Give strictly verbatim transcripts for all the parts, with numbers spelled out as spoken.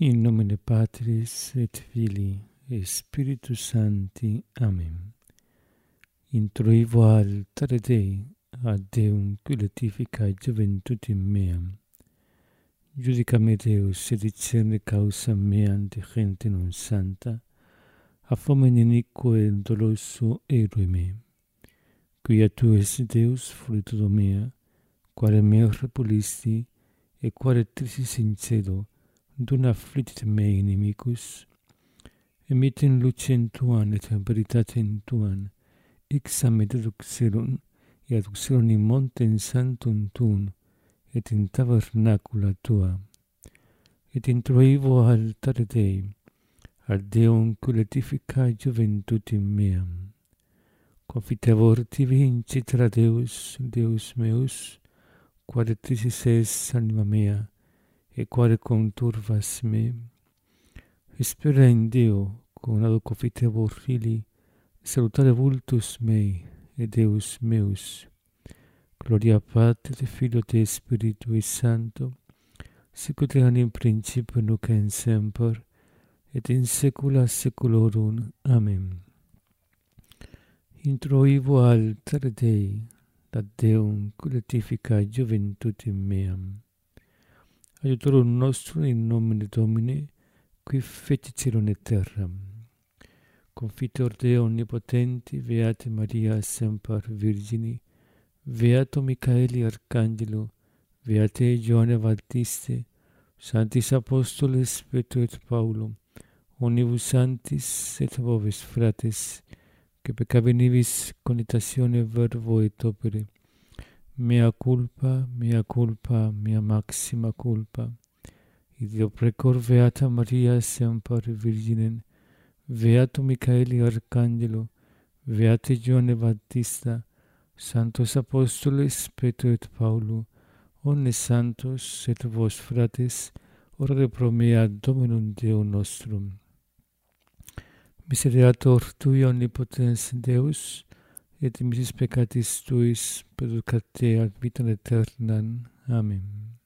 In nomine Patris et Filii et Spiritus Sancti. Amen. Introivo altare Dei, ad Deum qui letificae juventutem meam. Judica me Deus, et discerne causa meam de gente non santa, a fomen iniquo et doloso erue me. Quia tu es Deus, fructudo mea, quare me repulisti, e quare trisis in cielo, dum afflictit me inimicus, emitem lucem tuam et veritatem tuam, ixam et aduxerum, et aduxerum in montem sanctum tuum, et in tabernacula tua. Et introivo altare Dei, ad Deum qui letificae juventutem meam. Confitevor tibi incitra Deus, Deus meus, quare trisis es anima mea, e quare conturvas me. Spera in Deo, cum ado confitevor Filii, salutare vultus mei, et Deus meus. Gloria Patri, et Filio et Spiritui Sancto, sicut erat in principio nunc et semper, et in saecula saeculorum. Amen. Introivo altare Dei, ad Deum qui letificae juventutem meam. Aiutorum nostrum in nomine Domini, qui fecit caelum et terram. Confitor Deo omnipotenti, Beate Maria semper Virgini, Beato Michaeli Arcangelo, Beate Ioanne Baptiste, Sanctis Apostoles Petro et Paulo, omnibus sanctis et vobis fratres, que peccavenibus cogitatione verbo et opere, mea culpa, mea culpa, mea maxima culpa. Ideo precor Beata Maria semper Virginem, Beato Michaeli Arcangelo, Beate Ioanne Baptista, Sanctos Apostoles Petro et Paulo, omnes santos et vos fratres, orare pro mea Dominum Deum nostrum. Misereatur Tui omnipotens Deus, et missis peccatis Tuis perducat te ad vitam aeternam. Amen.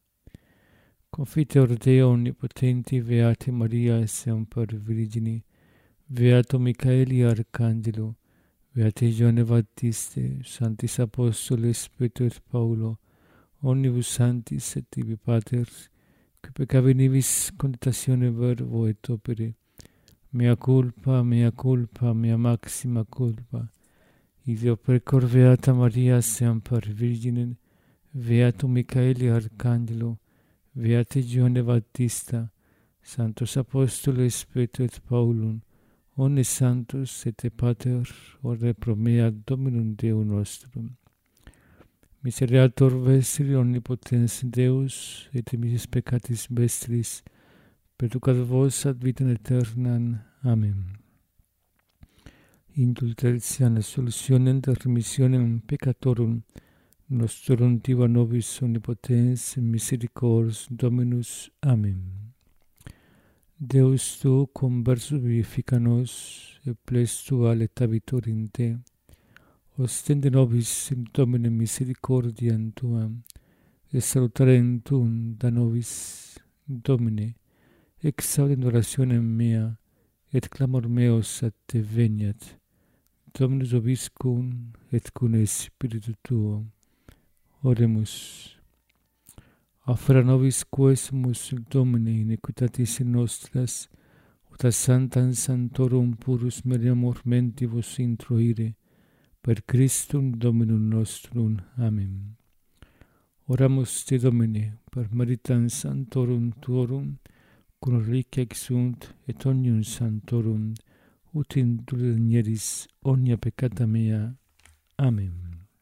Confiteor Deo omnipotenti, Beate Maria semper Virgini, Beato Michaeli Arcangelo, Beate Ioanne Baptiste, Sanctis Apostoles Petro et Paulo, omnibus sanctis et tibi Pater, que peccavenibus cogitatione verbo et opere, mea culpa, mea culpa, mea maxima culpa. Ideo precor Beata Maria semper Virginem, Beato Michaeli Arcangelo, Beate Ioanne Baptista, Sanctos Apostoles Petro et Paulum, omnes santos et Pater, orare pro mea Dominum Deum nostrum. Misereatur vestri omnipotens Deus, et missis peccatis vestris, perducat vos ad vitam aeternam. Amen. Indulgentiam et solutionem et remissionem peccatorum nostrum diva nobis omnipotens misericors Dominus. Amen. Deus tu conversus vivifica nos, et ples tua letabitur in te. Ostende nobis in Domine misericordiam tuam, et salutarem tuum da nobis, Domine, exaudem orationem mea, et clamor meos ad te veniat. Dominus vobiscum, et cum Spiritu tuo. Oremus. Affera nobis quesumus Domine iniquitatis nostras, ut a sanctam sanctorum purus meriamur mentibus introire, per Christum Dominum nostrum. Amen. Oramus te Domine, per meritam sanctorum tuorum, cum reliquia exunt, et omnium sanctorum, ut indulgeris omnia peccata mea. Amen.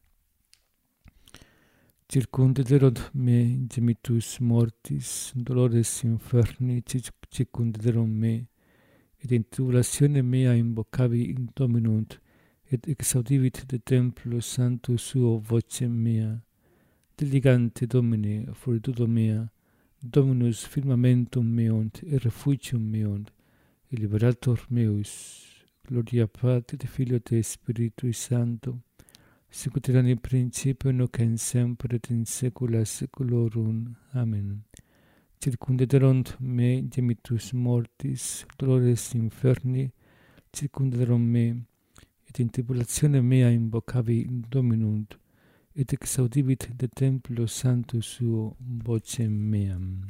Circumdederot me gemitus mortis, dolores inferni circumdederom me, et in tribulatione mea invocavi in Dominum, et exaudivit de templo santo suo vocem mea. Diligante Domine, fortitudo mea, Dominus firmamentum meum et refugium meum, et liberator meus. Gloria Patri et Filio et Spiritui Sancto, sicut erat in principio nunc et semper et in saecula saeculorum. Amen. circunderunt me gemitus mortis, dolores inferni circunderunt me, et in tribulatione mea invocavi Dominum, et exaudivit de templo santo suo vocem meam.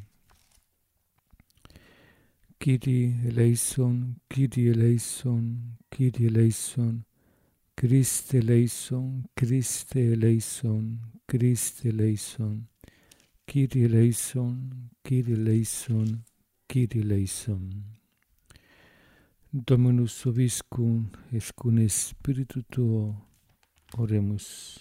Kyrie eleison, Kyrie eleison, Kyrie eleison, Christe eleison, Christe eleison, Christe eleison, Kyrie eleison, Kyrie eleison, Kyrie eleison. Dominus vobiscum, et cum spiritu tuo, oremus.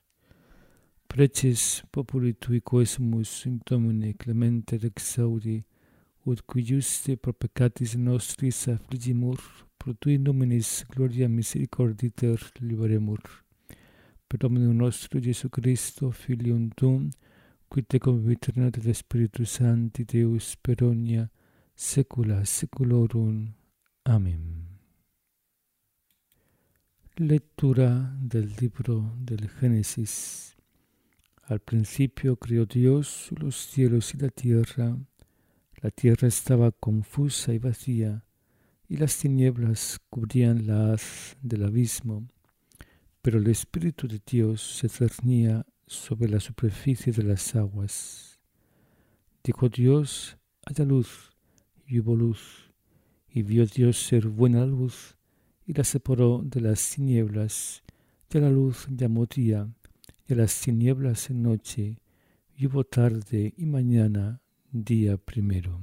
Preces populi tui quesumus in Domine clemente et exaudi, ut qui juste pro peccatis nostris affligimur, pro tui nominis gloria misericorditer liberemur. Per Dominum nostro Iesu Christo, Filium tuum, qui te convivit et Spiritus Sancti Deus per omnia saecula saeculorum. Amén. Lectura del libro del Génesis. Al principio creó Dios los cielos y la tierra. La tierra estaba confusa y vacía, y las tinieblas cubrían la haz del abismo. Pero el Espíritu de Dios se cernía sobre la superficie de las aguas. Dijo Dios: haya luz, y hubo luz. Y vio Dios ser buena la luz, y la separó de las tinieblas, y a la luz llamó día, y a las tinieblas noche, y hubo tarde y mañana, día primero.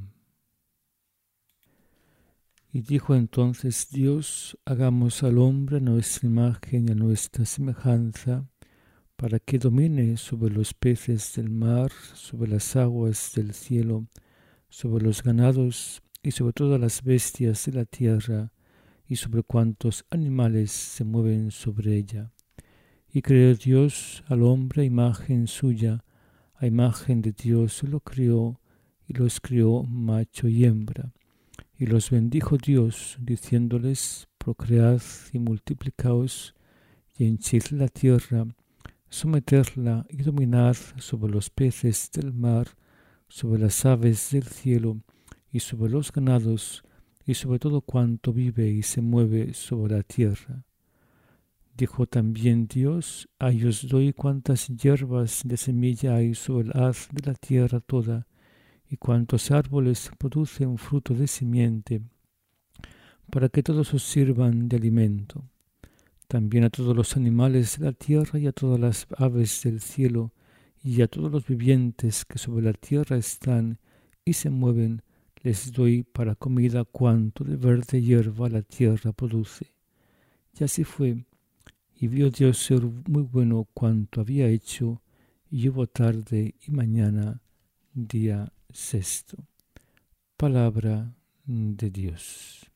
Y dijo entonces Dios: hagamos al hombre a nuestra imagen y a nuestra semejanza, para que domine sobre los peces del mar, sobre las aguas del cielo, sobre los ganados, y sobre todas las bestias de la tierra, y sobre cuantos animales se mueven sobre ella. Y creó Dios al hombre a imagen suya, a imagen de Dios lo crió, y los crió macho y hembra. Y los bendijo Dios, diciéndoles: procread y multiplicaos, y henchid la tierra, sometedla y dominad sobre los peces del mar, sobre las aves del cielo, y sobre los ganados, y sobre todo cuanto vive y se mueve sobre la tierra. Dijo también Dios: ahí os doy cuantas hierbas de semilla hay sobre el haz de la tierra toda, y cuantos árboles producen fruto de simiente, para que todos os sirvan de alimento. También a todos los animales de la tierra, y a todas las aves del cielo, y a todos los vivientes que sobre la tierra están y se mueven, les doy para comida cuanto de verde hierba la tierra produce. Y así fue, y vio Dios ser muy bueno cuanto había hecho, y hubo tarde y mañana, día sexto. Palabra de Dios.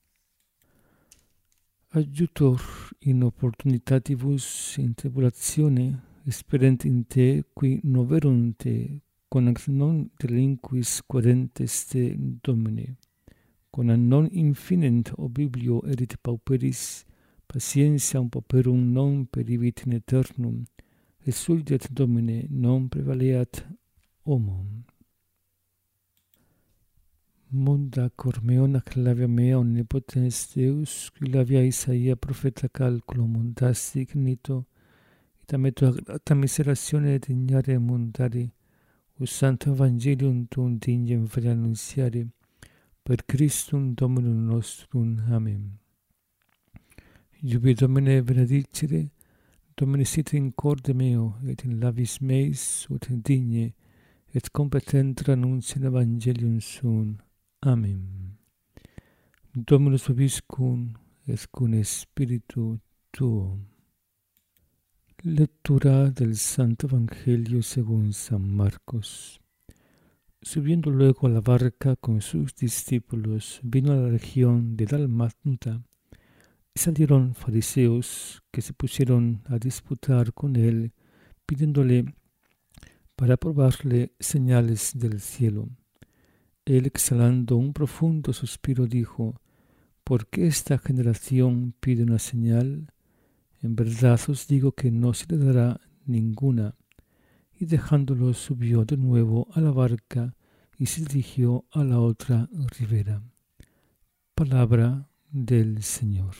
Adjutor in opportunitativus in tribulatione, esperent in te qui noverunt te, con non delinquis querentes te Domine, con non infinent oblivio erit pauperis, patientiam pauperum non perivit in aeternum, et sulget Domine non prevaleat homo. Munda cor meon ac labia mea omnipotens Deus, qui labia Isaia profeta calculo mundasti ignito, et ameto grata miseratione et ignare mundari, us santo evangelium tuum dignem vere annunziare, per Christum Dominum nostrum. Amen. Iubi Domine benedicere, Domine sit in corde meo, et in labis meis, ut digne, et competentra annunciare evangelium suum. Amen. Dominus vobiscum, et cum spiritu tuo. Lectura del Santo Evangelio según San Marcos. Subiendo luego a la barca con sus discípulos, vino a la región de Dalmanuta, y salieron fariseos que se pusieron a disputar con él, pidiéndole para probarle señales del cielo. Él, exhalando un profundo suspiro, dijo: ¿por qué esta generación pide una señal? En verdad os digo que no se le dará ninguna. Y dejándolo subió de nuevo a la barca y se dirigió a la otra ribera. Palabra del Señor.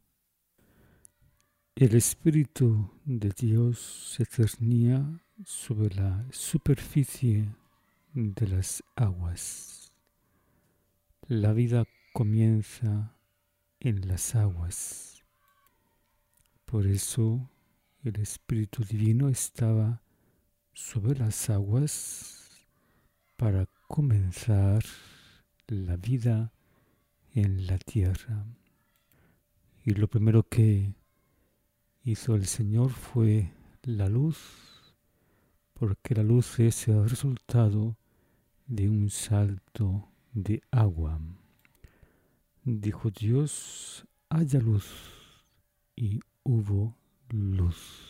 El Espíritu de Dios se cernía sobre la superficie de las aguas. La vida comienza en las aguas. Por eso el Espíritu Divino estaba sobre las aguas para comenzar la vida en la tierra. Y lo primero que hizo el Señor fue la luz, porque la luz es el resultado de un salto de agua. Dijo Dios, haya luz, y hubo luz.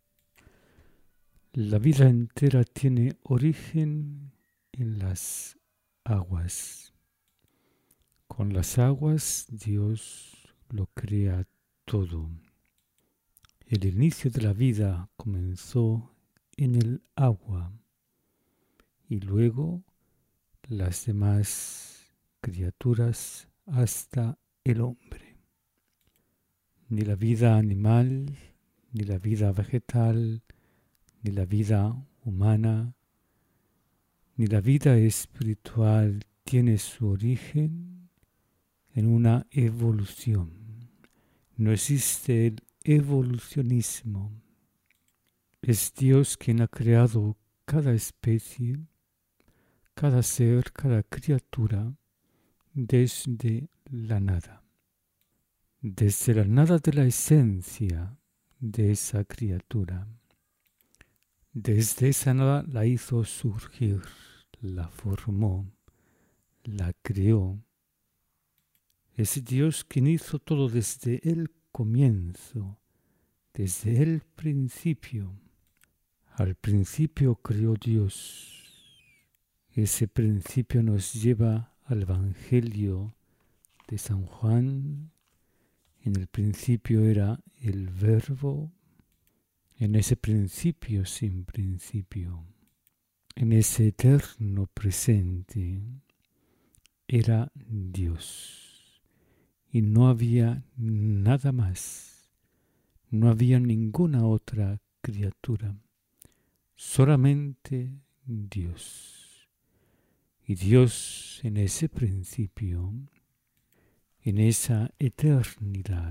La vida entera tiene origen en las aguas. Con las aguas Dios lo crea todo. El inicio de la vida comenzó en el agua y luego las demás criaturas hasta el hombre. Ni la vida animal, ni la vida vegetal, ni la vida humana, ni la vida espiritual tiene su origen en una evolución. No existe el evolucionismo. Es Dios quien ha creado cada especie, cada ser, cada criatura desde la nada. Desde la nada de la esencia de esa criatura. Desde esa nada la hizo surgir, la formó, la creó. Es Dios quien hizo todo desde el comienzo, desde el principio. Al principio creó Dios. Ese principio nos lleva al Evangelio de San Juan. En el principio era el Verbo. En ese principio sin principio, en ese eterno presente, era Dios. Y no había nada más. No había ninguna otra criatura. Solamente Dios. Y Dios en ese principio, en esa eternidad,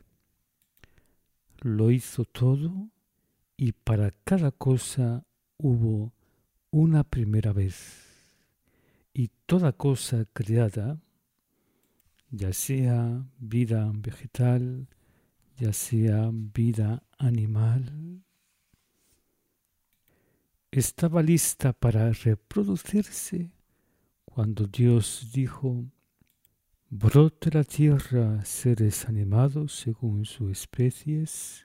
lo hizo todo. Y para cada cosa hubo una primera vez. Y toda cosa creada, ya sea vida vegetal, ya sea vida animal, estaba lista para reproducirse cuando Dios dijo, brote la tierra seres animados según sus especies,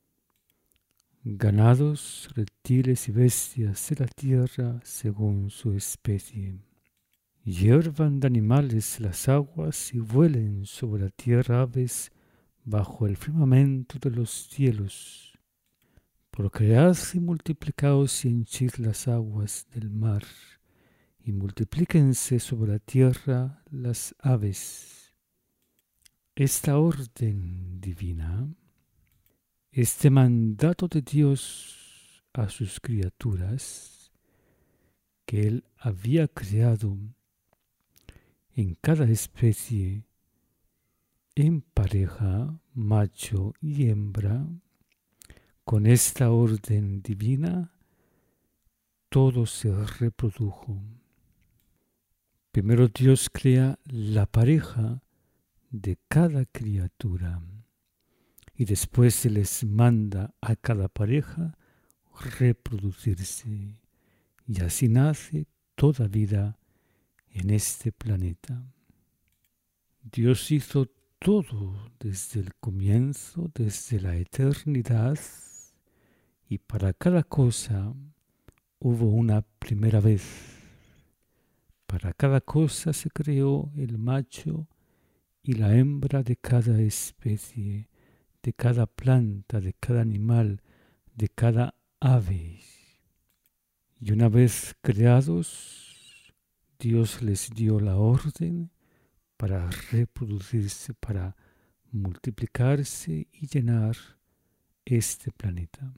ganados, reptiles y bestias de la tierra según su especie. Hiervan de animales las aguas y vuelen sobre la tierra aves bajo el firmamento de los cielos. Procread y multiplicaos y henchid las aguas del mar, y multiplíquense sobre la tierra las aves. Esta orden divina, este mandato de Dios a sus criaturas, que Él había creado en cada especie, en pareja, macho y hembra, con esta orden divina, todo se reprodujo. Primero Dios crea la pareja de cada criatura. Y después se les manda a cada pareja reproducirse. Y así nace toda vida en este planeta. Dios hizo todo desde el comienzo, desde la eternidad. Y para cada cosa hubo una primera vez. Para cada cosa se creó el macho y la hembra de cada especie, de cada planta, de cada animal, de cada ave. Y una vez creados, Dios les dio la orden para reproducirse, para multiplicarse y llenar este planeta.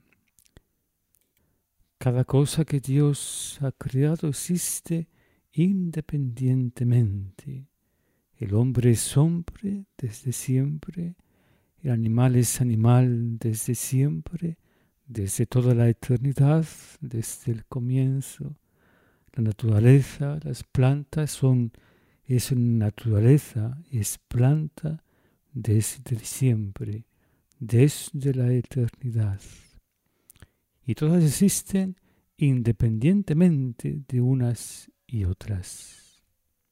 Cada cosa que Dios ha creado existe independientemente. El hombre es hombre desde siempre, el animal es animal desde siempre, desde toda la eternidad, desde el comienzo. La naturaleza, las plantas son, es naturaleza, es planta desde siempre, desde la eternidad. Y todas existen independientemente de unas y otras.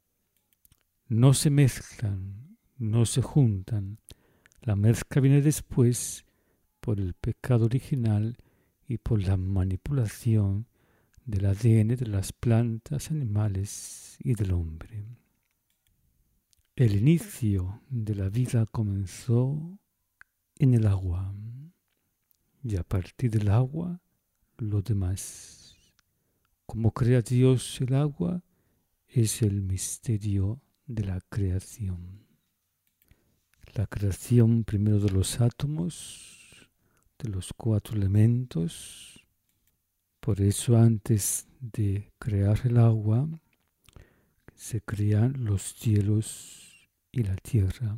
No se mezclan, no se juntan. La mezcla viene después por el pecado original y por la manipulación del A D N de las plantas, animales y del hombre. El inicio de la vida comenzó en el agua, y a partir del agua, lo demás. Como crea Dios el agua, es el misterio de la creación. La creación primero de los átomos, de los cuatro elementos. Por eso antes de crear el agua, se crean los cielos y la tierra.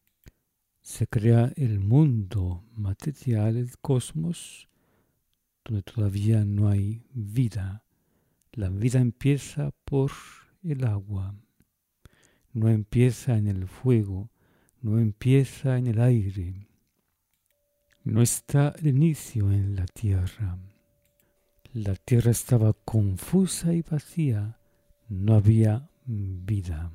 Se crea el mundo material, el cosmos, donde todavía no hay vida. La vida empieza por el agua. No empieza en el fuego, no empieza en el aire. No está el inicio en la tierra. La tierra estaba confusa y vacía, no había vida.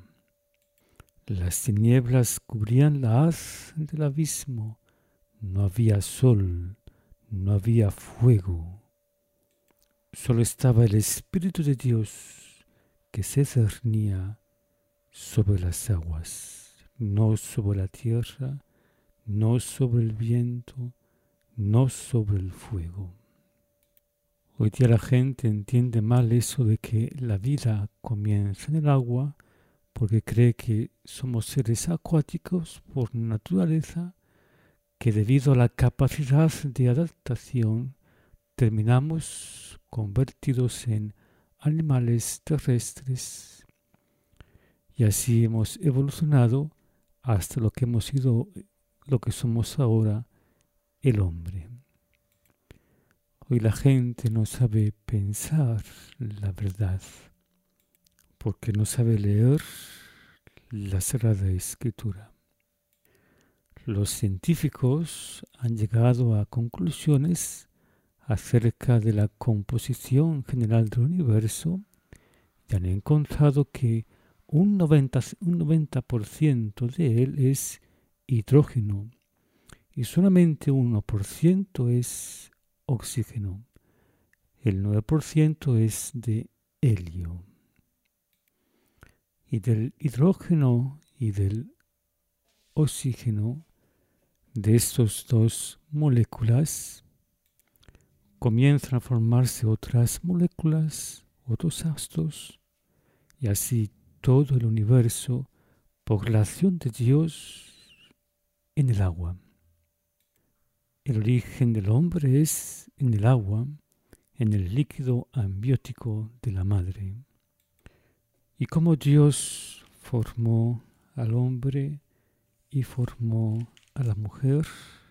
Las tinieblas cubrían la haz del abismo, no había sol, no había fuego. Solo estaba el Espíritu de Dios que se cernía sobre las aguas, no sobre la tierra, no sobre el viento, no sobre el fuego. Hoy día la gente entiende mal eso de que la vida comienza en el agua porque cree que somos seres acuáticos por naturaleza, que debido a la capacidad de adaptación terminamos convertidos en animales terrestres y así hemos evolucionado hasta lo que hemos sido, lo que somos ahora, el hombre. Hoy la gente no sabe pensar la verdad porque no sabe leer la Sagrada Escritura. Los científicos han llegado a conclusiones acerca de la composición general del universo y han encontrado que un noventa, un noventa por ciento de él es hidrógeno y solamente uno por ciento es oxígeno. El nueve por ciento es de helio. Y del hidrógeno y del oxígeno, de estas dos moléculas, comienzan a formarse otras moléculas, otros astros, y así todo el universo, por la acción de Dios en el agua. El origen del hombre es en el agua, en el líquido amniótico de la madre. Y como Dios formó al hombre y formó a la mujer,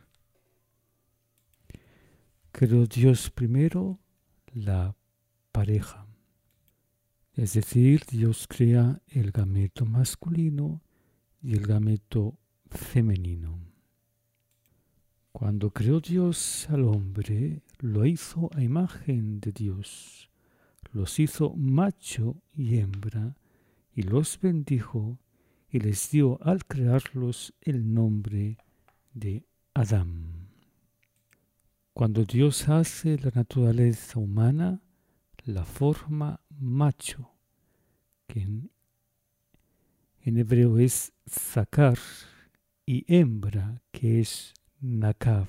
creó Dios primero la pareja. Es decir, Dios crea el gameto masculino y el gameto femenino. Cuando creó Dios al hombre, lo hizo a imagen de Dios. Los hizo macho y hembra, y los bendijo, y les dio al crearlos el nombre de Adán. Cuando Dios hace la naturaleza humana, la forma macho, que en, en hebreo es zakar, y hembra, que es nakav.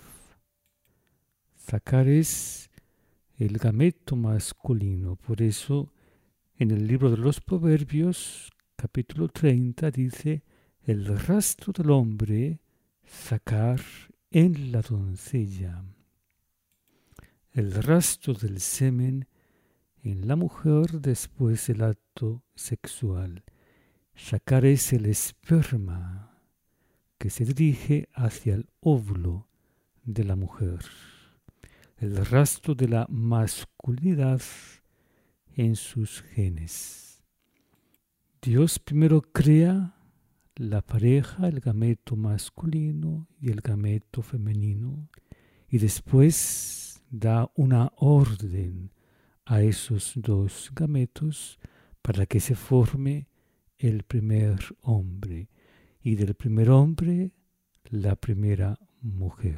Zakar es el gameto masculino, por eso En el libro de los Proverbios, capítulo treinta, dice: el rastro del hombre sacar en la doncella, el rastro del semen en la mujer después del acto sexual. Sacar es el esperma que se dirige hacia el óvulo de la mujer, el rastro de la masculinidad en sus genes. Dios primero crea la pareja, el gameto masculino y el gameto femenino, y después da una orden a esos dos gametos para que se forme el primer hombre, y del primer hombre la primera mujer.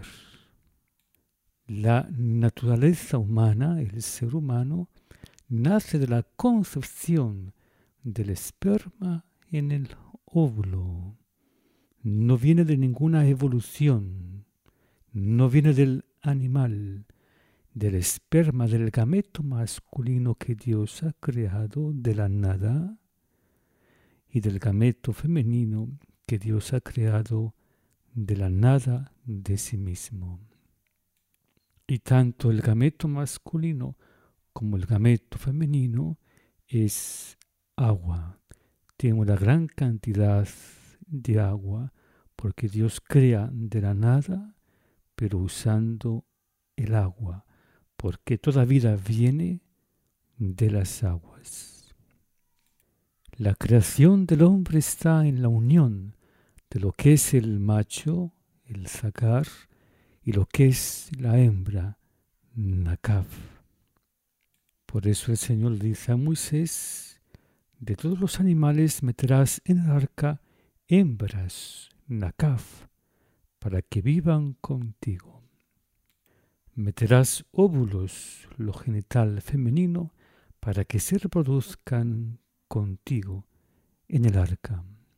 La naturaleza humana, el ser humano, nace de la concepción del esperma en el óvulo. No viene de ninguna evolución, no viene del animal, del esperma, del gameto masculino que Dios ha creado de la nada, y del gameto femenino que Dios ha creado de la nada de sí mismo. Y tanto el gameto masculino como el gameto femenino es agua. Tiene una gran cantidad de agua porque Dios crea de la nada, pero usando el agua, porque toda vida viene de las aguas. La creación del hombre está en la unión de lo que es el macho, el zacar, y lo que es la hembra, nakav. Por eso el Señor dice a Moisés: de todos los animales meterás en el arca hembras, nakav, para que vivan contigo. Meterás óvulos, lo genital femenino, para que se reproduzcan contigo en el arca.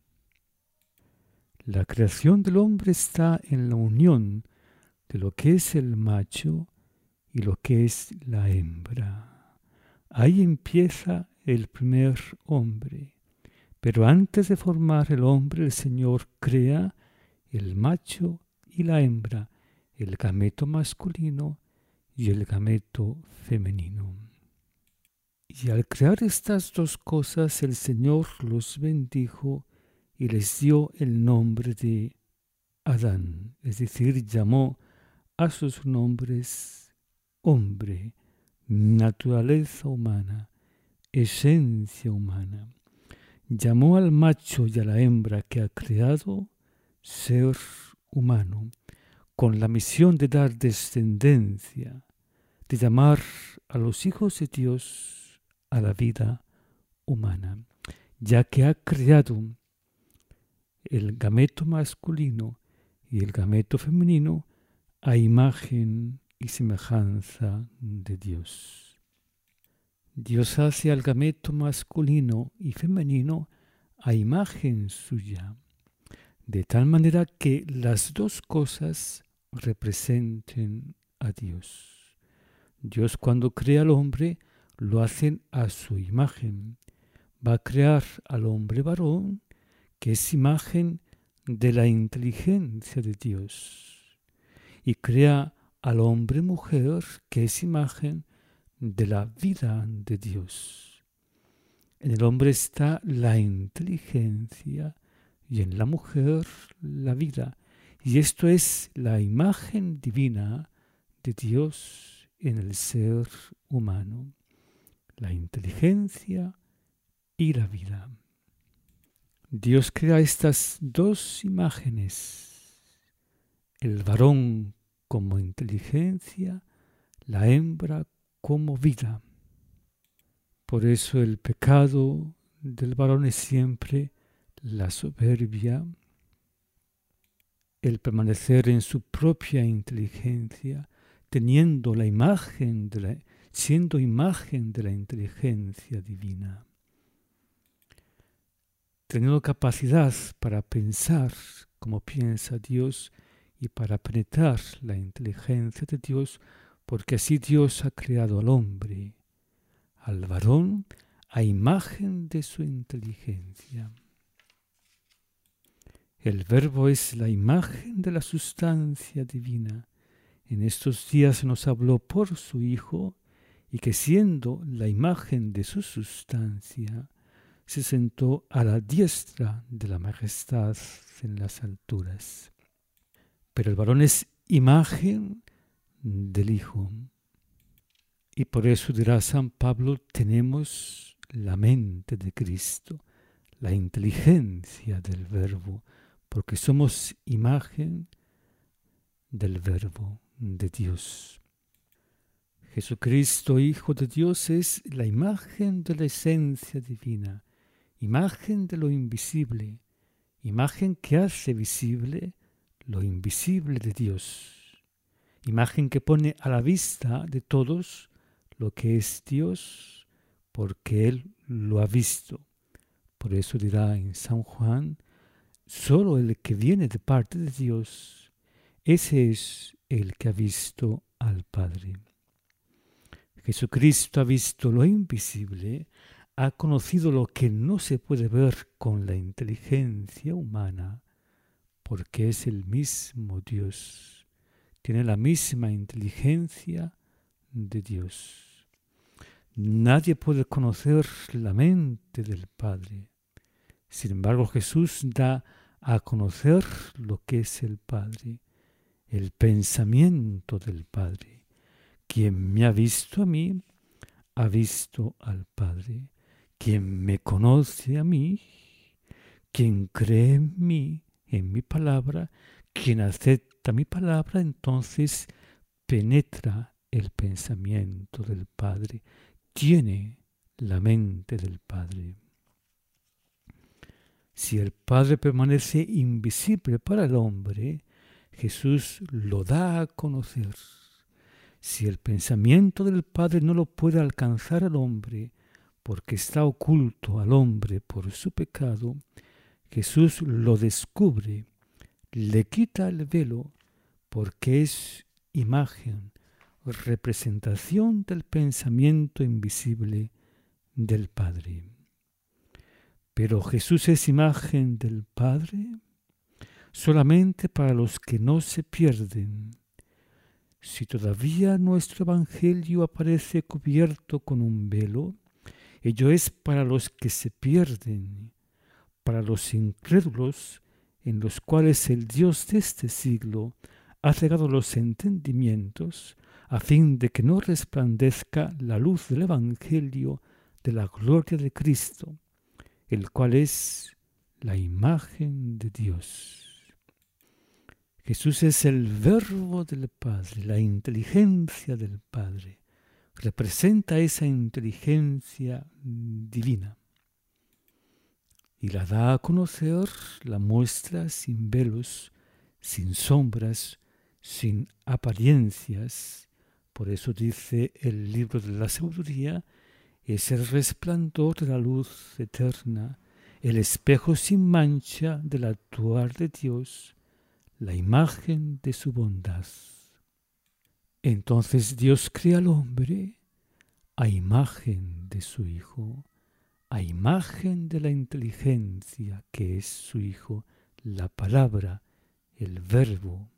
La creación del hombre está en la unión de lo que es el macho y lo que es la hembra. Ahí empieza el primer hombre. Pero antes de formar el hombre, el Señor crea el macho y la hembra, el gameto masculino y el gameto femenino. Y al crear estas dos cosas, el Señor los bendijo y les dio el nombre de Adán, es decir, llamó a sus nombres hombre, naturaleza humana, esencia humana. Llamó al macho y a la hembra que ha creado ser humano, con la misión de dar descendencia, de llamar a los hijos de Dios a la vida humana, ya que ha creado el gameto masculino y el gameto femenino a imagen y semejanza de Dios. Dios hace al gameto masculino y femenino a imagen suya, de tal manera que las dos cosas representen a Dios. Dios, cuando crea al hombre, lo hace a su imagen. Va a crear al hombre varón, que es imagen de la inteligencia de Dios, y crea al hombre mujer, que es imagen de la vida de Dios. En el hombre está la inteligencia y en la mujer la vida. Y esto es la imagen divina de Dios en el ser humano, la inteligencia y la vida. Dios crea estas dos imágenes, el varón como inteligencia, la hembra como vida. Por eso el pecado del varón es siempre la soberbia, el permanecer en su propia inteligencia, teniendo la imagen de la, siendo imagen de la inteligencia divina, teniendo capacidad para pensar como piensa Dios y para penetrar la inteligencia de Dios, porque así Dios ha creado al hombre, al varón, a imagen de su inteligencia. El Verbo es la imagen de la sustancia divina. En estos días nos habló por su Hijo, y que siendo la imagen de su sustancia, se sentó a la diestra de la majestad en las alturas. Pero el varón es imagen del Hijo. Y por eso dirá San Pablo, tenemos la mente de Cristo, la inteligencia del Verbo, porque somos imagen del Verbo de Dios. Jesucristo, Hijo de Dios, es la imagen de la esencia divina, imagen de lo invisible, imagen que hace visible lo invisible de Dios, imagen que pone a la vista de todos lo que es Dios, porque Él lo ha visto. Por eso dirá en San Juan, solo el que viene de parte de Dios, ese es el que ha visto al Padre. Jesucristo ha visto lo invisible, ha conocido lo que no se puede ver con la inteligencia humana, porque es el mismo Dios, tiene la misma inteligencia de Dios. Nadie puede conocer la mente del Padre. Sin embargo, Jesús da a conocer lo que es el Padre, el pensamiento del Padre. Quien me ha visto a mí, ha visto al Padre. Quien me conoce a mí, quien cree en mí, en mi palabra, quien acepta mi palabra, entonces penetra el pensamiento del Padre, tiene la mente del Padre. Si el Padre permanece invisible para el hombre, Jesús lo da a conocer. Si el pensamiento del Padre no lo puede alcanzar al hombre, porque está oculto al hombre por su pecado, Jesús lo descubre, le quita el velo, porque es imagen, representación del pensamiento invisible del Padre. Pero Jesús es imagen del Padre solamente para los que no se pierden. Si todavía nuestro Evangelio aparece cubierto con un velo, ello es para los que se pierden, para los incrédulos en los cuales el Dios de este siglo ha cegado los entendimientos a fin de que no resplandezca la luz del Evangelio de la gloria de Cristo, el cual es la imagen de Dios. Jesús es el Verbo del Padre, la inteligencia del Padre. Representa esa inteligencia divina y la da a conocer, la muestra sin velos, sin sombras, sin apariencias. Por eso dice el libro de la sabiduría, es el resplandor de la luz eterna, el espejo sin mancha del actuar de Dios, la imagen de su bondad. Entonces Dios crea al hombre a imagen de su Hijo, a imagen de la inteligencia que es su Hijo, la palabra, el Verbo.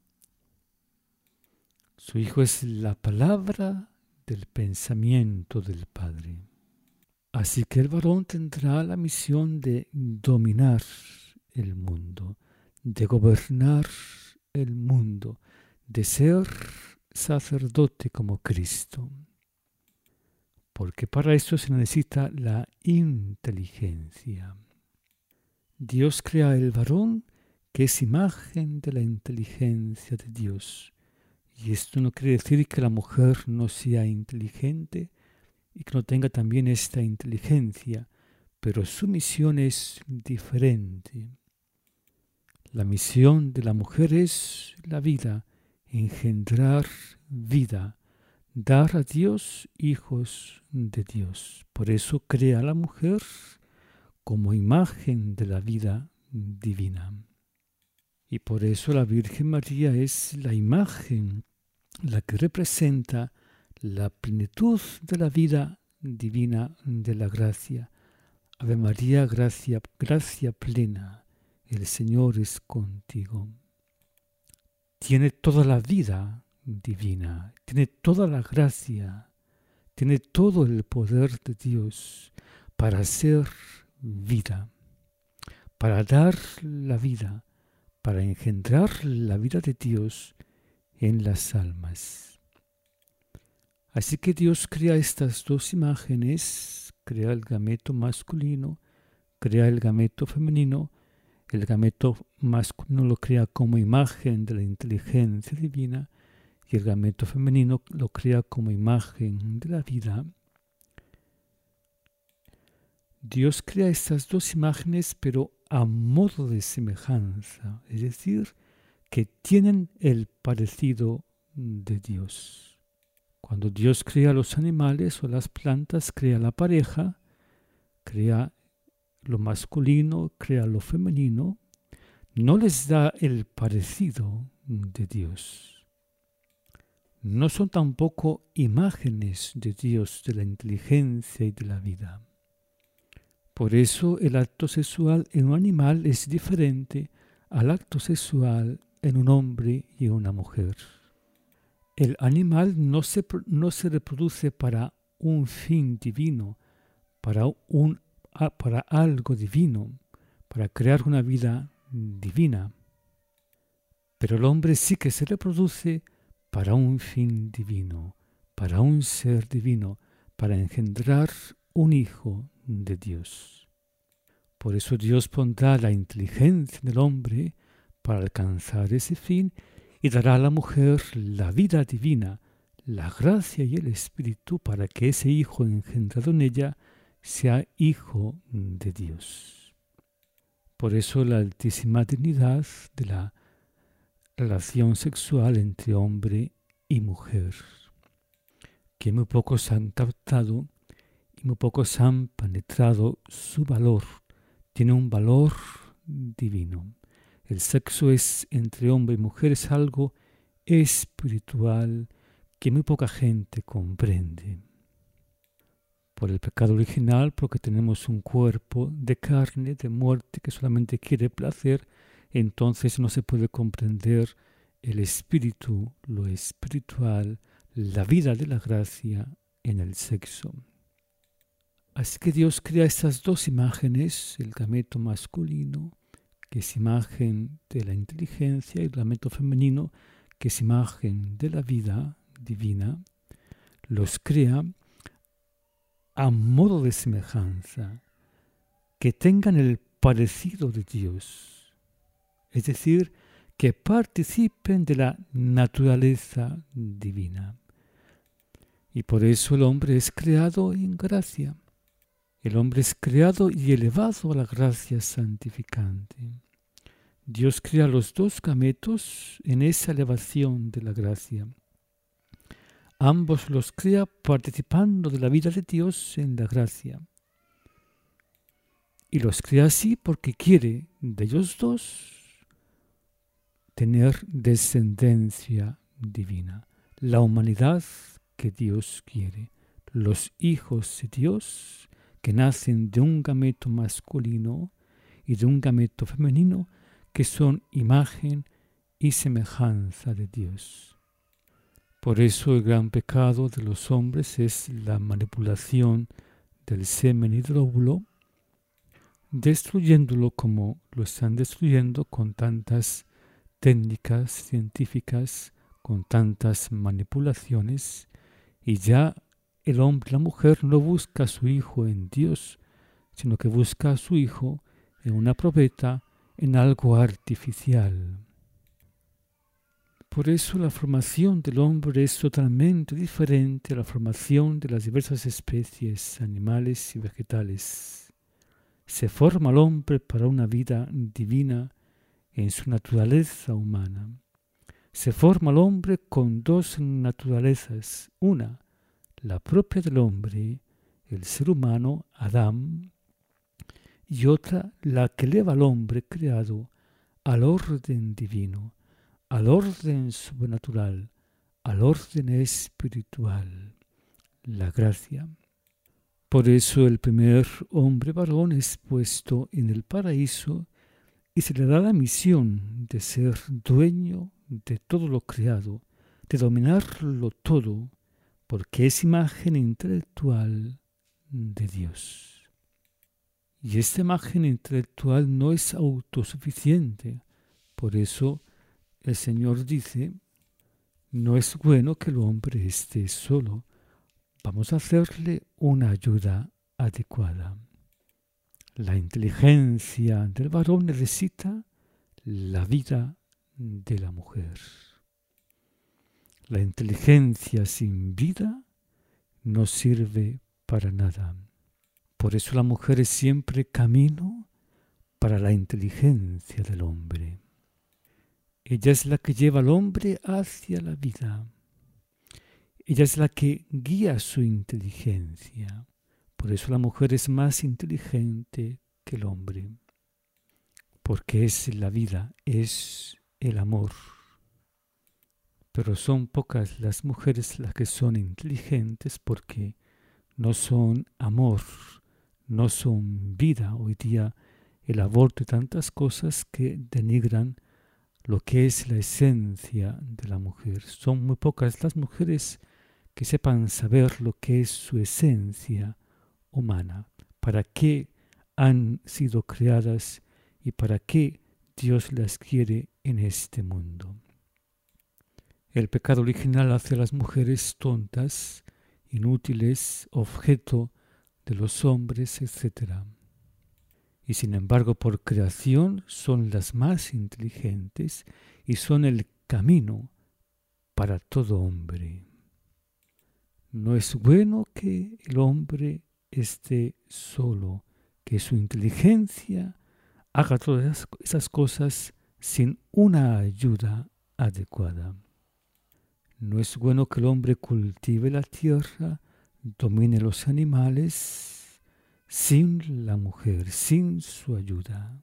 Su Hijo es la palabra del pensamiento del Padre. Así que el varón tendrá la misión de dominar el mundo, de gobernar el mundo, de ser sacerdote como Cristo. Porque para esto se necesita la inteligencia. Dios crea el varón que es imagen de la inteligencia de Dios. Y esto no quiere decir que la mujer no sea inteligente y que no tenga también esta inteligencia, pero su misión es diferente. La misión de la mujer es la vida, engendrar vida, dar a Dios hijos de Dios. Por eso crea a la mujer como imagen de la vida divina. Y por eso la Virgen María es la imagen, la que representa la plenitud de la vida divina de la gracia. Ave María, gracia, gracia plena, el Señor es contigo. Tiene toda la vida divina, tiene toda la gracia, tiene todo el poder de Dios para ser vida, para dar la vida, para engendrar la vida de Dios en las almas. Así que Dios crea estas dos imágenes, crea el gameto masculino, crea el gameto femenino. El gameto masculino lo crea como imagen de la inteligencia divina y el gameto femenino lo crea como imagen de la vida. Dios crea estas dos imágenes, pero a modo de semejanza, es decir, que tienen el parecido de Dios. Cuando Dios crea los animales o las plantas, crea la pareja, crea lo masculino, crea lo femenino, no les da el parecido de Dios. No son tampoco imágenes de Dios, de la inteligencia y de la vida. Por eso el acto sexual en un animal es diferente al acto sexual en un hombre y una mujer. El animal no se, no se reproduce para un fin divino, para, un, para algo divino, para crear una vida divina. Pero el hombre sí que se reproduce para un fin divino, para un ser divino, para engendrar un hijo de Dios. Por eso Dios pondrá la inteligencia del hombre para alcanzar ese fin y dará a la mujer la vida divina, la gracia y el espíritu para que ese hijo engendrado en ella sea hijo de Dios. Por eso la altísima dignidad de la relación sexual entre hombre y mujer, que muy pocos han captado y muy pocos han penetrado su valor. Tiene un valor divino. El sexo es entre hombre y mujer, es algo espiritual que muy poca gente comprende. Por el pecado original, porque tenemos un cuerpo de carne, de muerte, que solamente quiere placer, entonces no se puede comprender el espíritu, lo espiritual, la vida de la gracia en el sexo. Así que Dios crea estas dos imágenes, el gameto masculino, que es imagen de la inteligencia, y el gameto femenino, que es imagen de la vida divina, los crea a modo de semejanza, que tengan el parecido de Dios, es decir, que participen de la naturaleza divina. Y por eso el hombre es creado en gracia. El hombre es creado y elevado a la gracia santificante. Dios crea los dos gametos en esa elevación de la gracia. Ambos los crea participando de la vida de Dios en la gracia. Y los crea así porque quiere de ellos dos tener descendencia divina, la humanidad que Dios quiere, los hijos de Dios que nacen de un gameto masculino y de un gameto femenino que son imagen y semejanza de Dios. Por eso el gran pecado de los hombres es la manipulación del semen y del óvulo, destruyéndolo como lo están destruyendo con tantas técnicas científicas, con tantas manipulaciones, y ya el hombre y la mujer no busca a su hijo en Dios, sino que busca a su hijo en una probeta, en algo artificial. Por eso la formación del hombre es totalmente diferente a la formación de las diversas especies animales y vegetales. Se forma al hombre para una vida divina en su naturaleza humana. Se forma al hombre con dos naturalezas, una, la propia del hombre, el ser humano, Adán, y otra, la que eleva al hombre creado al orden divino, al orden sobrenatural, al orden espiritual, la gracia. Por eso el primer hombre varón es puesto en el paraíso y se le da la misión de ser dueño de todo lo creado, de dominarlo todo, porque es imagen intelectual de Dios. Y esta imagen intelectual no es autosuficiente. Por eso el Señor dice, no es bueno que el hombre esté solo. Vamos a hacerle una ayuda adecuada. La inteligencia del varón necesita la vida de la mujer. La inteligencia sin vida no sirve para nada. Por eso la mujer es siempre camino para la inteligencia del hombre. Ella es la que lleva al hombre hacia la vida. Ella es la que guía su inteligencia. Por eso la mujer es más inteligente que el hombre. Porque es la vida, es el amor. Pero son pocas las mujeres las que son inteligentes porque no son amor, no son vida. Hoy día el aborto y tantas cosas que denigran lo que es la esencia de la mujer. Son muy pocas las mujeres que sepan saber lo que es su esencia humana, para qué han sido creadas y para qué Dios las quiere en este mundo. El pecado original hace a las mujeres tontas, inútiles, objeto de los hombres, etcétera. Y sin embargo, por creación son las más inteligentes y son el camino para todo hombre. No es bueno que el hombre esté solo, que su inteligencia haga todas esas cosas sin una ayuda adecuada. No es bueno que el hombre cultive la tierra, domine los animales, sin la mujer, sin su ayuda.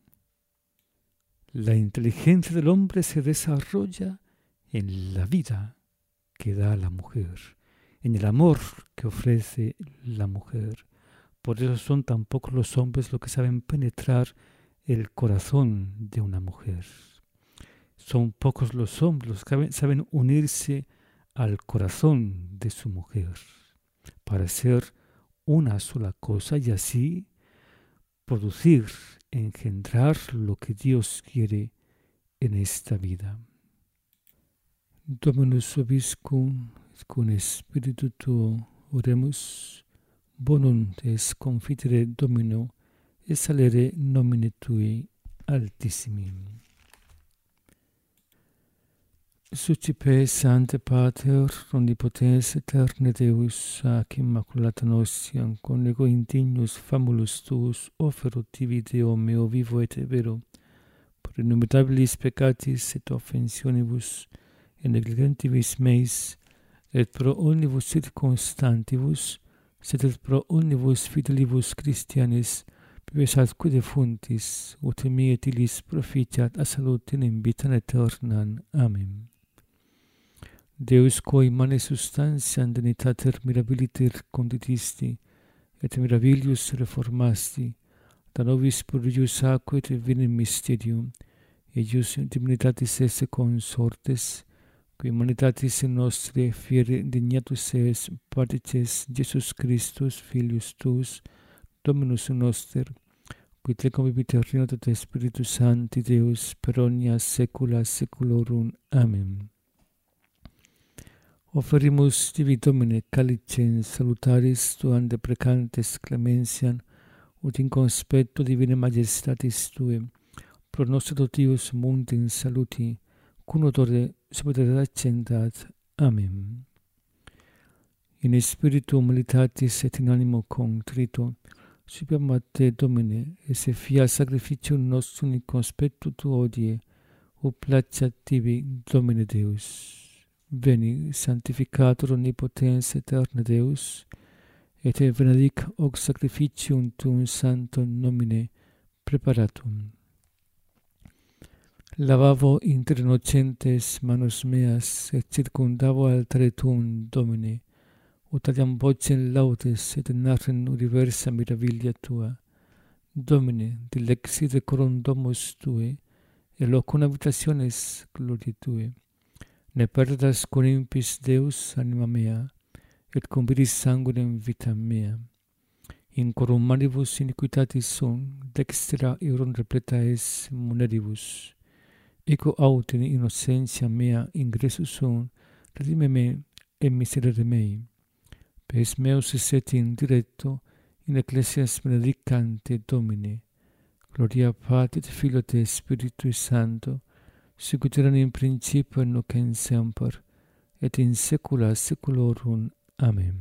La inteligencia del hombre se desarrolla en la vida que da la mujer, en el amor que ofrece la mujer. Por eso son tan pocos los hombres los que saben penetrar el corazón de una mujer. Son pocos los hombres los que saben unirse al corazón de su mujer para ser una sola cosa y así producir, engendrar lo que Dios quiere en esta vida. Dominus vobiscum, cum spiritu tuo, oremus, bonum es confitere Domino, et salere nomine Tui altissimi. Sucipe Sancte Pater, omnipotens aeterne Deus, ac immaculata nostiam, connego indignus famulus Tuus, ofero tibi Deo meo vivo et vero, por innumerabilis peccatis et offensionibus, et negligentibus meis, et pro omnibus circumstantibus, sed et pro omnibus fidelibus Christianis, pibes atque defuntis, ut mi et illis proficiat a salutem in vitam aeternam. Amen. Deus quae mane substantiam dignitater mirabiliter conditisti, et mirabilius reformasti, da nobis prodigius aquae et vinem mysterium, eius divinitatis esse consortes, qui humanitatis nostre fiere dignatus es partices Jesus Christus, Filius Tuus, Dominus noster, qui te convivit regnat et Spiritus Sancti Deus per omnia saecula saeculorum. Amen. Offerimus Divi Domine calicem salutaris tuam deprecantes clemensiam, ut in conspecto divine majestatis Tuae, pro nostre totius mundi in saluti, cum odore superiore accendat. Amen. In spiritu humilitatis et in animo contrito, subiam a Te, Domine, et se fia sacrificium nostrum in conspectu Tuo hodie, ut placeat Tibi, Domine Deus. Veni, sanctificator omnipotens aeterne Deus, et benedic hoc sacrificium Tuum sanctum nomine preparatum. Lavavo inter innocentes manos meas, et circundavo altare Tuum, Domine, utaliam vocem laudes et narren universa miravilia tua. Domine, dilexit corum domus tue, et locum habitationes gloriae tue. Ne perdas con impis Deus anima mea, et convidis sanguinem vita mea. In corum manibus iniquitatis sunt, dextra euron repleta es muneribus. Eco aut in innocentia mea ingressus sunt, redime me et miserere mei. Pes meus esset in directo, in ecclesias benedicante Domine. Gloria Patri et Filio et Spiritui Sancto, sicut erat in principio et nunc et semper, et in saecula saeculorum. Amen.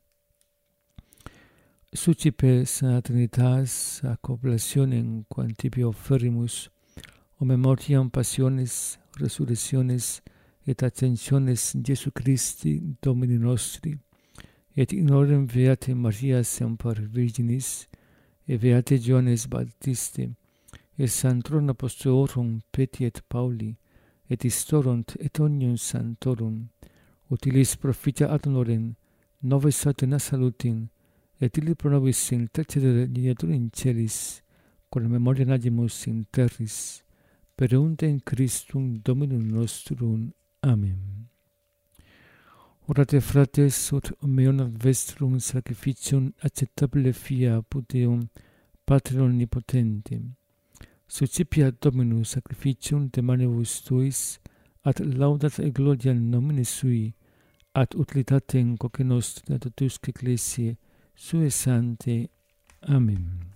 Sucipes a Trinitas ac oblationem quam tibi offerimus, o memoriam passiones, resurrectiones et ascensiones Iesu Christi Domini nostri, et in orem Beate Maria semper Virginis, et Beate Ioannes Baptiste, et Sanctorum Apostolorum Petri et Pauli, et istorunt et omnium sanctorum, utilis proficia ad honorem, noves atena salutin, et illi pro nobis intercedere dignatur in celis, quod memoria nagimus in terris, per untem Christum Dominum nostrum. Amen. Orate frates, ut meum ad vestrum sacrificium acceptabile fia apud Deum, Pater omnipotentem. Sucipia Dominus sacrificium de manibus tuis, ad laudat et gloria nomine sui, ad utilitatem quoque nostri ad tuusque ecclesiae sue sante. Amen.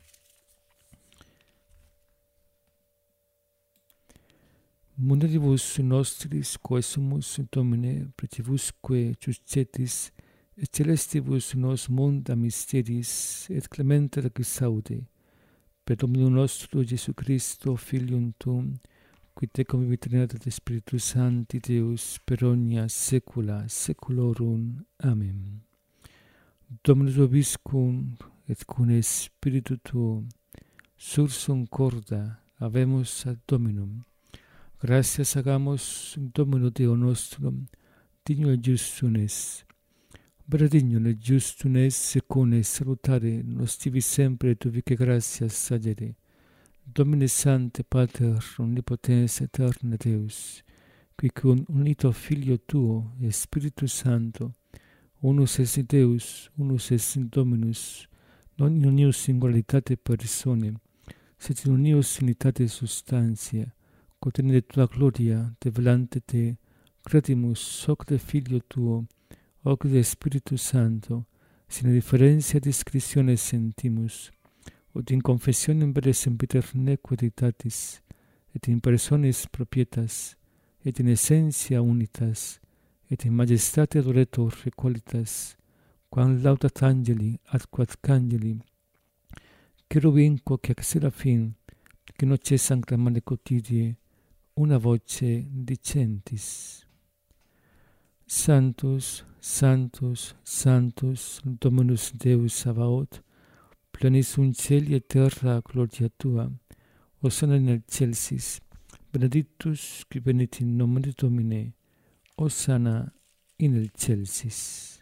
Muneribus nostris, quae sumus Domine, precibusque juscetis, et celestibus nos munda mysteris, et clementer exaude, per Dominum nostro Iesu Christo, Filium Tuum, qui te convivit et Spiritus Sancti Deus, per omnia saecula saeculorum. Amen. Dominus vobiscum, et cum Spiritu tuo, sursum corda, habemus ad Dominum. Gratias hagamos Domino Deo nostrum, digno et justum es. Vera dignum et justum es, secundum salutare, nos tibi sempre et ubique gratias sagere. Domine Sancte Pater, omnipotens aeterna Deus, qui cum unito Filio tuo et Spiritus Sancto, unus es Deus, unus es Dominus, non in unius singularitate personae, sed in unius unitate substantia, quod in tua gloria, develante te, credimus hoc de Filio tuo, hoc de Spiritus Sancto, sine differentia discretiones sentimus, ut in confessionem vere sempiter neque dictatis, et in personis propietas, et in essentia unitas, et in majestate adoretur equalitas, quam laudat angeli ad quod cangeli, cherubim quoque ac seraphim, que noce sancta mane quotidie, una voce dicentis. Sanctus, Sanctus, Sanctus, Dominus Deus Sabaoth, plenis un cieli et terra gloria tua, hosanna in excelsis, benedictus qui venit in nomine Domini, hosanna in excelsis.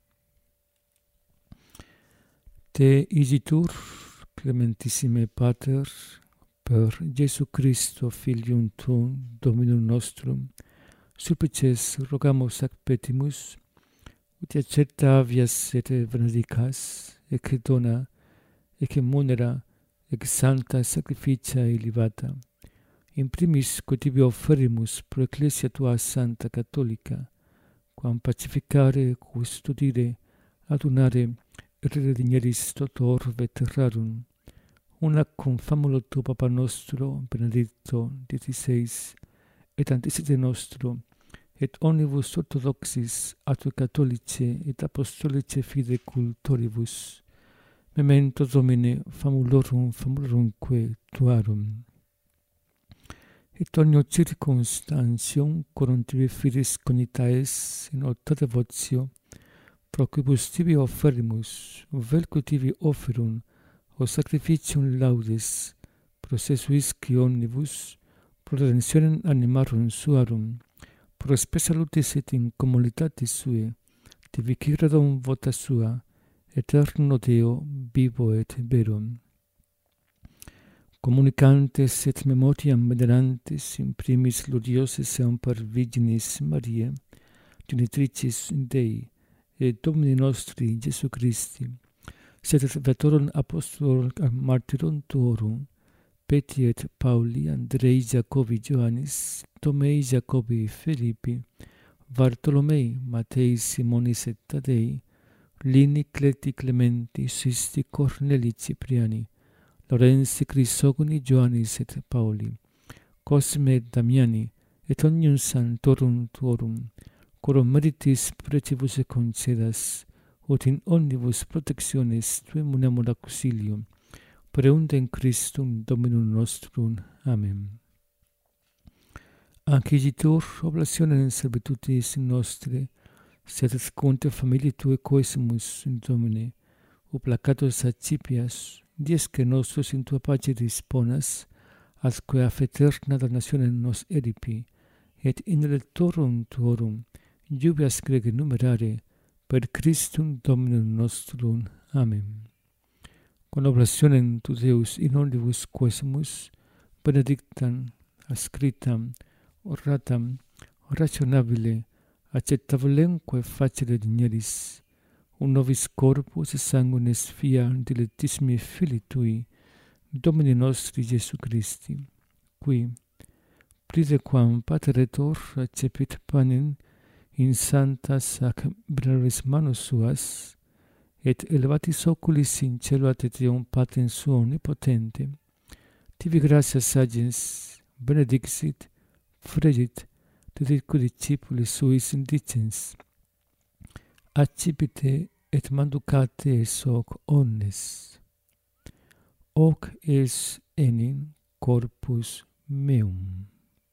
Te igitur, clementissime Pater, per Iesu Christo, Filium Tuum, Dominum nostrum, supplices rogamus ac petimus, ut accepta avias et benedicas, ec dona, ec munera, ec sancta sacrificia elevata. In primis quod tibi offerimus pro ecclesia tua Santa Catholica, quam pacificare, custodire, adunare, et redimieris tot orbe terrarum, una cum famulo tuo Papa nostro, Benedicto diciseis, et anticite nostro, et omnibus orthodoxis, atque catholice et apostolice fide cultoribus, memento Domine famulorum famulorumque tuarum. Et omnio circumstantium, quorum tibi fides cognita es, in alta devotio, pro quibus tibi offerimus, velque tibi offerum, o sacrificium laudes, pro se suisci omnibus, pro redentionem animarum suarum, pro spe salutis et in communitatis sue, diviciredum vota sua, eterno Deo vivo et verum. Communicantes et memoriam venerantes in primis gloriose semper Virginis Mariae, genitricis Dei, et Domini nostri Iesu Christi, sed et veterum apostolorum martyrum tuorum, Petri et Pauli, Andrei, Jacobi, Ioannis, Tomei, Jacobi, Filippi, Bartolomei, Matei, Simonis et Tadei, Lini, Cleti, Clementi, Sisti, Corneli, Cipriani, Lorenzi, Crisogoni, Ioannis et Pauli, Cosme et Damiani, et omnium sanctorum tuorum, corum meritis precibus et concedas, ut in omnibus protectionis tue munemur auxilium, Preuntem Christum Dominum nostrum. Amen. Acquisitur oblationem servitutis nostre, sed conte familiae Tue coesimus in Domine, o placatus accipias, diesque nostros in Tua pace disponas, asque a eterna damnationem nos eripi, et in electorum Tuorum, iubias grege numerare, per Christum Dominum nostrum. Amen. Con oblationem tu Deus in omnibus quesimus, benedictam, ascritam, oratam, rationabile, accettabilemque facere digneris, un nobis corpus et sanguinis fia dilectissimi Filii Tui, Domini nostri Iesu Christi, qui, pride quam Pateretor accepit panem in sanctas ac venerabis manus suas, et elevatis oculis in cielo ad etiam Patrem suo omnipotente, tibi gratias agens, benedixit, fregit, dedicus discipulis suis indicens, accipite et manducate es hoc omnes. Hoc es enim corpus meum.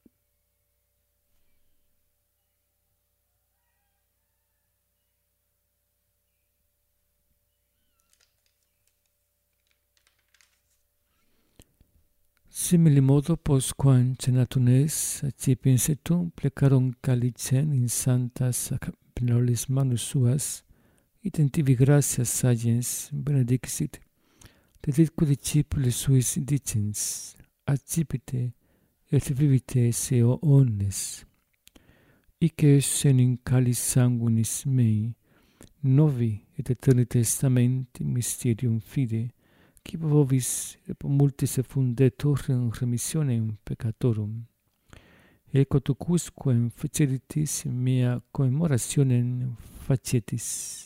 Simili modo postquam cenatum es, accipiens et tum plecarum calicem in sanctas ac venerabilis manus suas, item tibi gratias agens, benedixit, dedicus discipulis suis dicens, accipite et vivite seo omnes. Ic es enim calis sanguinis mei, novi et eterni testamenti mysterium fide, qui vobis et multis effundetur in remissionem peccatorum. Ecco tucusquem faceritis mea commemorationem facietis.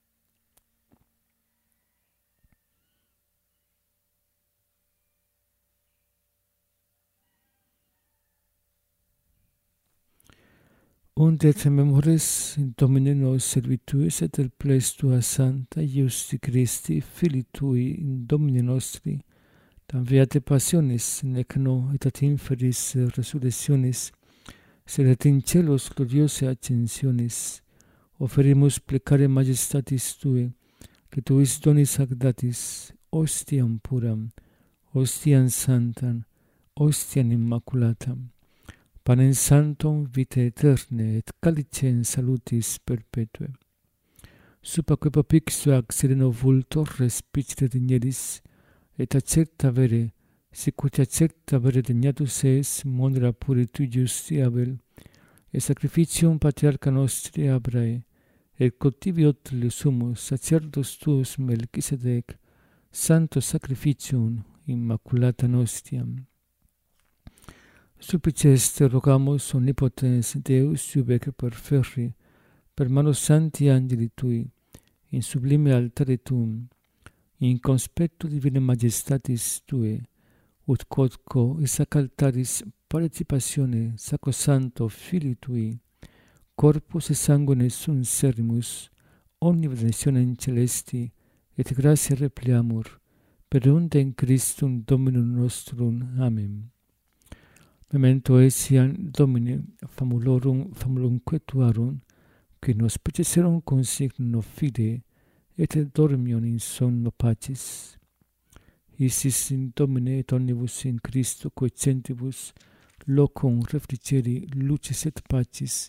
Und et memores Domine nos servituis et el ples Tua Santa Iusti Christi, Filii Tui in Domine nostri, tam beate passionis, nec no et ad inferis resurrectionis, sed et in celos gloriose ascensionis, oferimus plecare majestatis Tue, que Tuis donis ac datis, ostiam puram, ostiam santam, ostiam immaculatam, panem sanctum vitae aeterne et calicem salutis perpetue. Supaque popixu ac sereno vultor respicere digneris, et accepta vere, sicut accepta vere dignatus es, monera puri Tui justi Abel, et sacrificium patriarcha nostri Abrae, et cultiviot sumus sacerdos Tuus Melchisedec, santo sacrificium immaculata nostiam. Supplices te rogamus omnipotens Deus iubece perferri, per manus sancti angeli Tui, in sublime altare Tuum, in conspectu divine majestatis Tue, ut quodco is ac altaris participatione sacrosanto Filii Tui, corpus et sanguine sunt servimus, omni benedictionem celesti, et gratia repliamur, per undem Christum Dominum nostrum. Amen. Memento etiam Domine famulorum famulumque Tuarum, qui nos petiserum consigno fide, et dormion in sonno pacis. Isis in Domine et omnibus in Christo coecentibus, locum refrigeri lucis et pacis,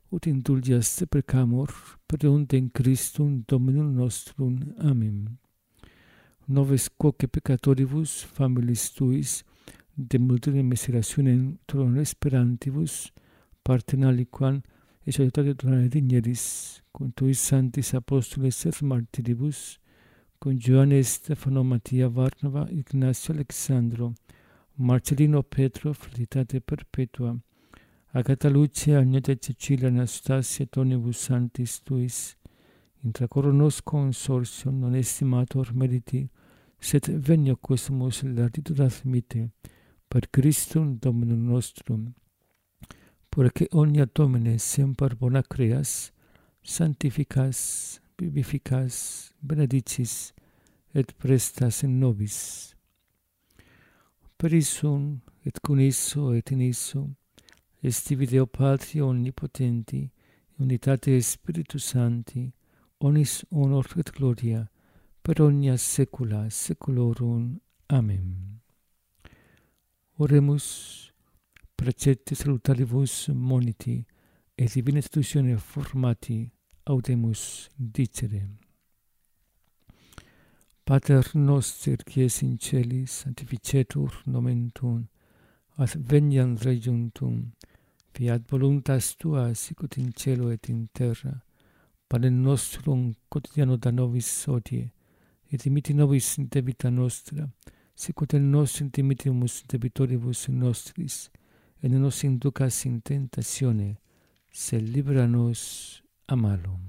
ut indulgias te precamur, pereuntem Christum Dominum nostrum. Amen. Noves quoque peccatoribus, familis tuis, de multitude miserationem tron esperantibus, partem aliquam, et salutate donare digneris, cum tuis sanctis apostoles et martiribus, cum Ioanne Stefano Mattia Varnava, Ignacio Alexandro, Marcellino Petro, felicitate perpetua, Agata Lucia, Agneta Cecilia, Anastasia, tonibus sanctis tuis, intra coro nos consortium non estimator meriti, sed venio quesumus larditur admite, per Christum Dominum nostrum, porque omnia Domine semper bona creas, sanctificas, vivificas, benedicis, et prestas in nobis. Per issum, et cum isso, et in isso, estivi Deo Patri omnipotenti, unitate Spiritus Sancti, onis honor et gloria, per omnia saecula saeculorum. Amen. Oremus, praecete salutaribus moniti, et divina institutione formati, audemus dicere. Pater noster, qui es in celis, sanctificetur nomen tuum, adveniat regnum tuum, fiat voluntas tua, sicut in cielo et in terra. Panem nostrum quotidianum da nobis hodie, et dimitti nobis debita nostra, sicut et nos dimittimus debitoribus nostris, et ne nos inducas in tentatione, sed libera nos a malo.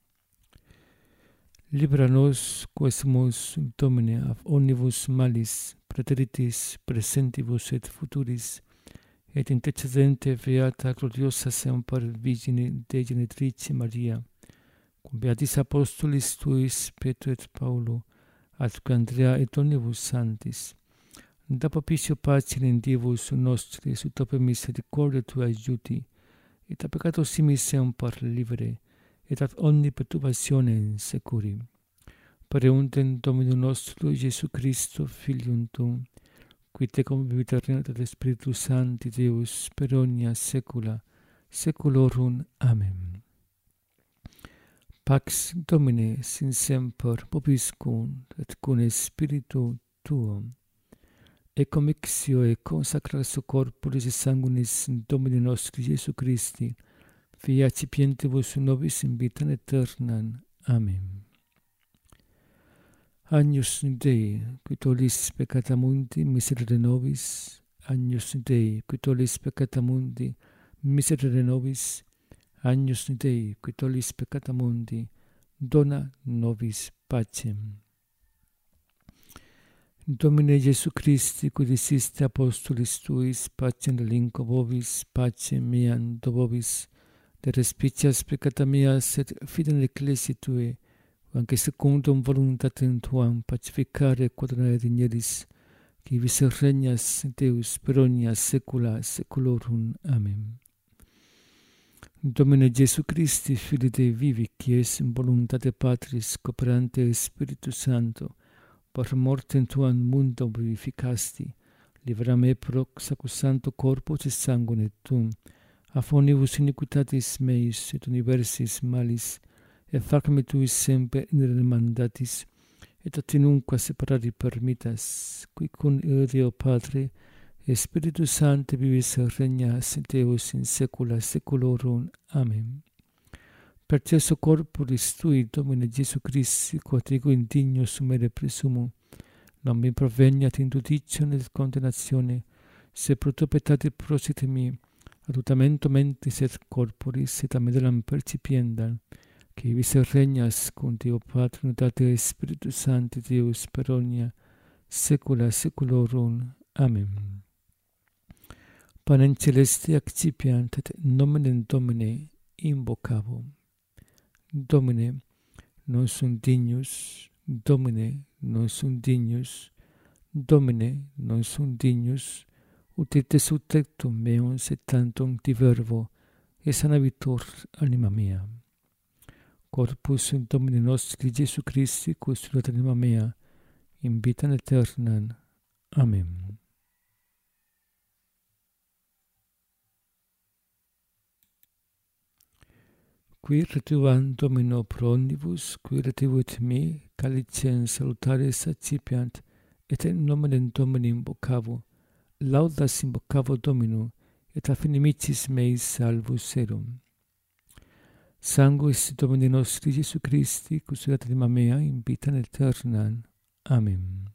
Libera nos, quesumus, Domine, ab omnibus malis, praeteritis, presentibus et futuris, et intercedente beata gloriosa semper Virgine Dei Genitrice Maria, cum beatis apostolis tuis, Petro et Paulo, atque Andrea et omnibus sanctis, da propicio pacem in Divus nostris, ut per misericordia tua aiuti, et a peccato simis semper libere, et ad omni perturbationem securi. Pereuntem Dominum nostrum Iesu Christo, Filium tuum, qui tecum vivit regnat et Spiritus Sancti Deus, per omnia saecula saeculorum. Amen. Pax Domine sin semper vobiscum, et cum spiritu tuum. E commixio e consacratio corporis et sanguinis Domini nostri Iesu Christi, Fia cipientibus nobis in vitam aeternam. Amen. Agnus Dei, qui tollis peccata mundi, miserere nobis. Agnus Dei, qui tollis peccata mundi, miserere nobis. Agnus Dei, qui tollis peccata mundi, dona nobis pacem. Domine Iesu Christi, qui diciste apostolis tuis, pacem relinquo vobis, pacem meam do vobis, de respicias peccata meas et fidem ecclesiae tuae, anche secundum voluntatem tuam pacificare quadrare digneris, qui vis regnas Deus per omnia saecula saeculorum. Amen. Domine Iesu Christi, Filii Dei vivi, qui es in voluntate Patris, cooperante Spiritus Sancto, per mortem tuam mundum vivificasti, libera me proc sacrosancto corpus et sanguine tuum, a omnibus iniquitatis meis et universis malis, et fac-me tuis semper in mandatis, et attinunque separari permittas, qui cum Deo Patre, et Spiritus Sancti vivis regnas Deus in saecula saeculorum. Amen. Per cesso corporis tui, Domine Iesu Christi, quod ego indigno sumere presumo, non mi proveniat indudicione et condemnatione, se pro tua pectate prosite mi, adjutamento mentis et corporis, et amedelam percipiendam, qui vis regnas cum Deo Patre, unitate Spiritus Sancti Deus per omnia saecula saeculorum. Amen. Panem celeste accipiant et nomen Domine invocabo. Domine, non sum dignus, Domine, non sum dignus, Domine, non sum dignus, ut ite subtectum meum et tantum divervo, et sanabitur anima mea. Corpus Domini nostri Iesu Christi, custodet anima mea, in vitam aeternam. Amen. qui retuam Domino pro omnibus, qui retribuit me, calicem salutaris accipiant, et in nomine Domini invocavo, laudas invocavo Domino, et a finimicis meis salvus erum. Sanguis Domini nostri Iesu Christi, custodiat anima mea in vitam aeternam. Amen.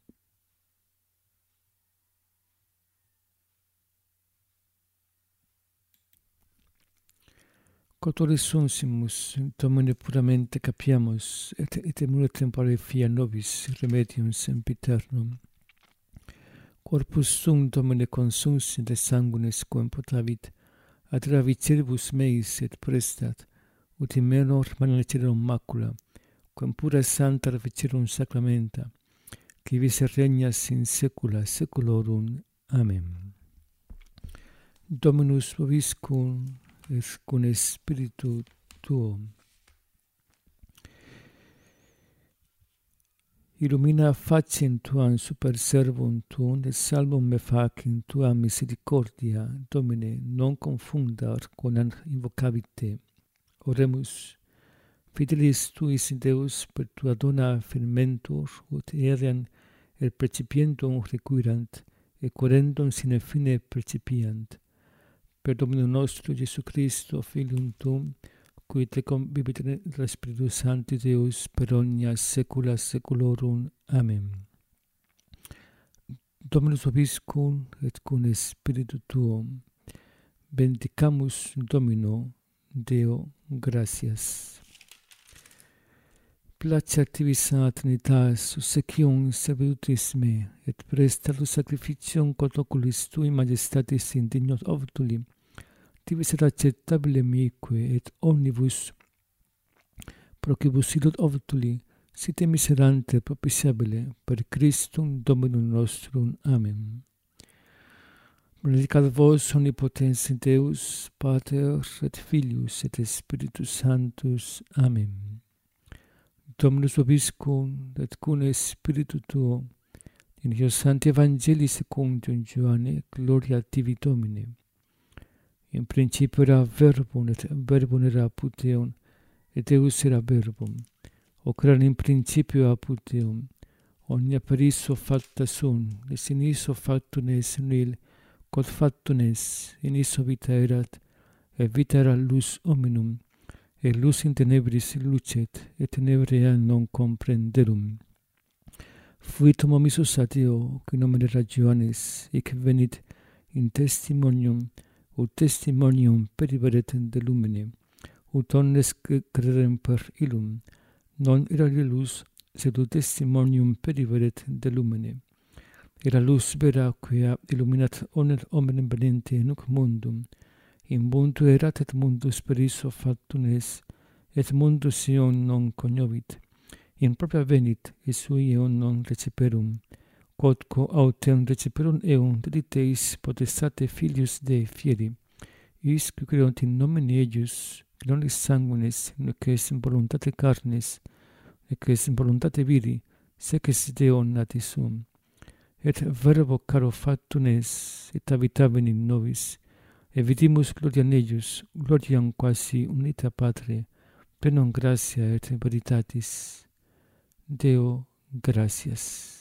Cotoris sunsimus, Domine puramente capiamus, et etemur tempore fia nobis remedium sempiternum. Corpus sum Domine consumsi de sanguinis quem potavit, ad raviciribus meis et prestat, ut in menor manalicerum macula, quem pura santa ravicirum sacramenta, qui vis regnas in saecula saeculorum. Amen. Dominus vobiscum, et cum spiritu tuo. Illumina faciem tuam super servum tuum, et salvum me fac in tua misericordia, Domine, non confundar quam invocavit te. Oremus, fidelis tuis Deus per tua dona firmentur, ut eram et precipientum requirant, et querendum sine fine percipiant. Per Dominum nostro Iesu Christo, Filium tuum, qui te convivit in Spiritus Sancti Deus per omnia saecula saeculorum. Amen. Dominus vobiscum et cum spiritu tuum. Benedicamus Domino, Deo gratias. Placeat tibi sana Trinitas, susecium servitutis me, et presta tu sacrificium quod oculis tui majestatis indignot obtuli, tibi sed acceptabile mique, et omnibus procibus illud obtuli, site miserante propitiabile, per Christum Dominum nostrum. Amen. Benedicat vos omnipotens Deus, Pater et Filius et Spiritus Sanctus. Amen. Dominus vobiscum, et cum spiritu tuo, in io Sancti Evangelii secundum Ioanne, gloria tibi Domine. In principio era verbum, et verbum era apud Deum, et Deus era verbum. Hoc erat in principio apud Deum. Omnia per issue facta sunt, et in issue factum est nihil, quod factum est, in issue vita erat, et vita erat lux hominum, et lux in tenebris lucet, et tenebrea non comprenderum. Fuit homo missus a Deo, qui nomen era Ioannes, hic venit in testimonium, ut testimonium periveret de lumine, ut omnes crederem per illum. Non era lux, sed ut testimonium periveret de lumine. Era lux vera quia illuminat omnes hominem venente in hoc mundum. In mundo erat, et mundus per issue factum est, et mundus ion non cognovit. In propria venit, et sui eum non receperum. Quodco autem receperum eum dediteis potestate Filius Dei fieri, is qui credunt in nomine eius, non in sanguinis, nec est in voluntate carnis, nec est in voluntate viri, sec est Deo nati sum. Et verbo caro factum est, et habitavit in nobis, et vidimus gloriam eius, gloriam quasi unita Patria, plenum gratia et veritatis. Deo gratias.